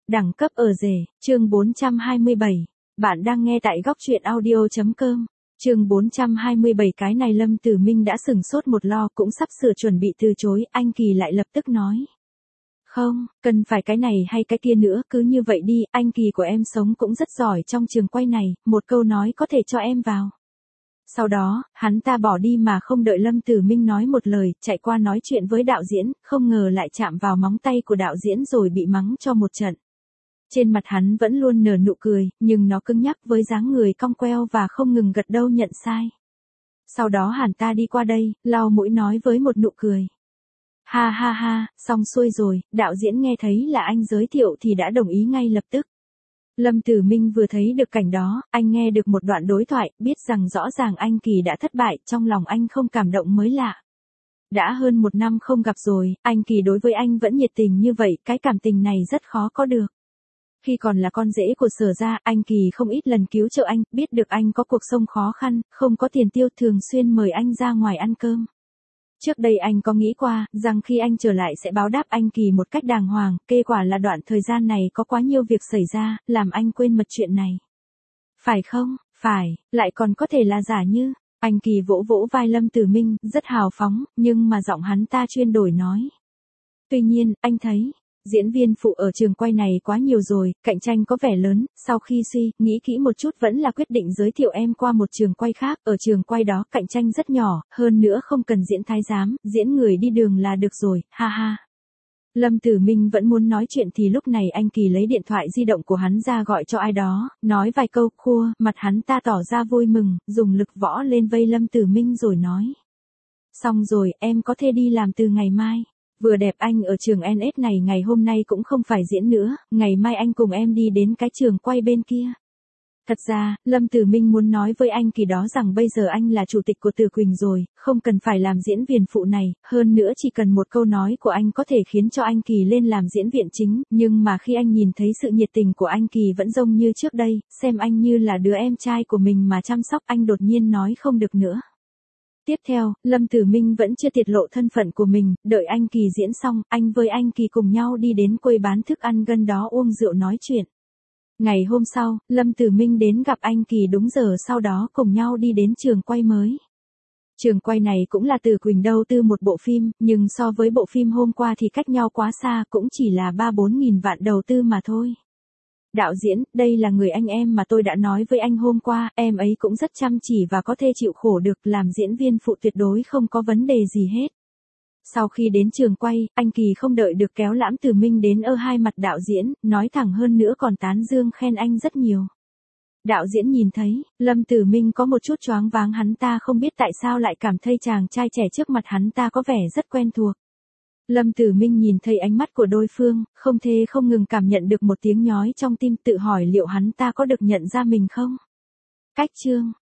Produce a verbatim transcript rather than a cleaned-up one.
Đẳng cấp ở rể, chương bốn trăm hai mươi bảy. Bạn đang nghe tại góc truyện audio.com. Chương bốn trăm hai mươi bảy. Cái này Lâm Tử Minh đã sửng sốt một lo, cũng sắp sửa chuẩn bị từ chối, anh Kỳ lại lập tức nói. Không, cần phải cái này hay cái kia nữa, cứ như vậy đi, anh Kỳ của em sống cũng rất giỏi trong trường quay này, một câu nói có thể cho em vào. Sau đó, hắn ta bỏ đi mà không đợi Lâm Tử Minh nói một lời, chạy qua nói chuyện với đạo diễn, không ngờ lại chạm vào móng tay của đạo diễn rồi bị mắng cho một trận. Trên mặt hắn vẫn luôn nở nụ cười, nhưng nó cứng nhắc với dáng người cong queo và không ngừng gật đầu nhận sai. Sau đó hắn ta đi qua đây, lau mũi nói với một nụ cười. Ha ha ha, xong xuôi rồi, đạo diễn nghe thấy là anh giới thiệu thì đã đồng ý ngay lập tức. Lâm Tử Minh vừa thấy được cảnh đó, anh nghe được một đoạn đối thoại, biết rằng rõ ràng anh Kỳ đã thất bại, trong lòng anh không cảm động mới lạ. Đã hơn một năm không gặp rồi, anh Kỳ đối với anh vẫn nhiệt tình như vậy, cái cảm tình này rất khó có được. Khi còn là con rể của Sở gia, anh Kỳ không ít lần cứu trợ anh, biết được anh có cuộc sống khó khăn, không có tiền tiêu, thường xuyên mời anh ra ngoài ăn cơm. Trước đây anh có nghĩ qua, rằng khi anh trở lại sẽ báo đáp anh Kỳ một cách đàng hoàng, kết quả là đoạn thời gian này có quá nhiều việc xảy ra, làm anh quên mất chuyện này. Phải không? Phải, lại còn có thể là giả như, anh Kỳ vỗ vỗ vai Lâm Tử Minh, rất hào phóng, nhưng mà giọng hắn ta chuyên đổi nói. Tuy nhiên, anh thấy, diễn viên phụ ở trường quay này quá nhiều rồi, cạnh tranh có vẻ lớn, sau khi suy, nghĩ kỹ một chút vẫn là quyết định giới thiệu em qua một trường quay khác, ở trường quay đó cạnh tranh rất nhỏ, hơn nữa không cần diễn thái giám, diễn người đi đường là được rồi, ha ha. Lâm Tử Minh vẫn muốn nói chuyện thì lúc này anh Kỳ lấy điện thoại di động của hắn ra gọi cho ai đó, nói vài câu, khua, mặt hắn ta tỏ ra vui mừng, dùng lực võ lên vây Lâm Tử Minh rồi nói. Xong rồi, em có thể đi làm từ ngày mai. Vừa đẹp anh ở trường en ét này ngày hôm nay cũng không phải diễn nữa, ngày mai anh cùng em đi đến cái trường quay bên kia. Thật ra, Lâm Tử Minh muốn nói với anh Kỳ đó rằng bây giờ anh là chủ tịch của Từ Quỳnh rồi, không cần phải làm diễn viên phụ này, hơn nữa chỉ cần một câu nói của anh có thể khiến cho anh Kỳ lên làm diễn viên chính, nhưng mà khi anh nhìn thấy sự nhiệt tình của anh Kỳ vẫn giống như trước đây, xem anh như là đứa em trai của mình mà chăm sóc, anh đột nhiên nói không được nữa. Tiếp theo, Lâm Tử Minh vẫn chưa tiết lộ thân phận của mình, đợi anh Kỳ diễn xong, anh với anh Kỳ cùng nhau đi đến quầy bán thức ăn gần đó uống rượu nói chuyện. Ngày hôm sau, Lâm Tử Minh đến gặp anh Kỳ đúng giờ, sau đó cùng nhau đi đến trường quay mới. Trường quay này cũng là Từ Quỳnh đầu tư một bộ phim, nhưng so với bộ phim hôm qua thì cách nhau quá xa, cũng chỉ là ba bốn nghìn vạn đầu tư mà thôi. Đạo diễn, đây là người anh em mà tôi đã nói với anh hôm qua, em ấy cũng rất chăm chỉ và có thể chịu khổ được, làm diễn viên phụ tuyệt đối không có vấn đề gì hết. Sau khi đến trường quay, anh Kỳ không đợi được kéo Lãm Tử Minh đến ơ hai mặt đạo diễn, nói thẳng hơn nữa còn tán dương khen anh rất nhiều. Đạo diễn nhìn thấy, Lâm Tử Minh có một chút choáng váng, hắn ta không biết tại sao lại cảm thấy chàng trai trẻ trước mặt hắn ta có vẻ rất quen thuộc. Lâm Tử Minh nhìn thấy ánh mắt của đối phương, không thể không ngừng cảm nhận được một tiếng nhói trong tim, tự hỏi liệu hắn ta có được nhận ra mình không? Cách chương,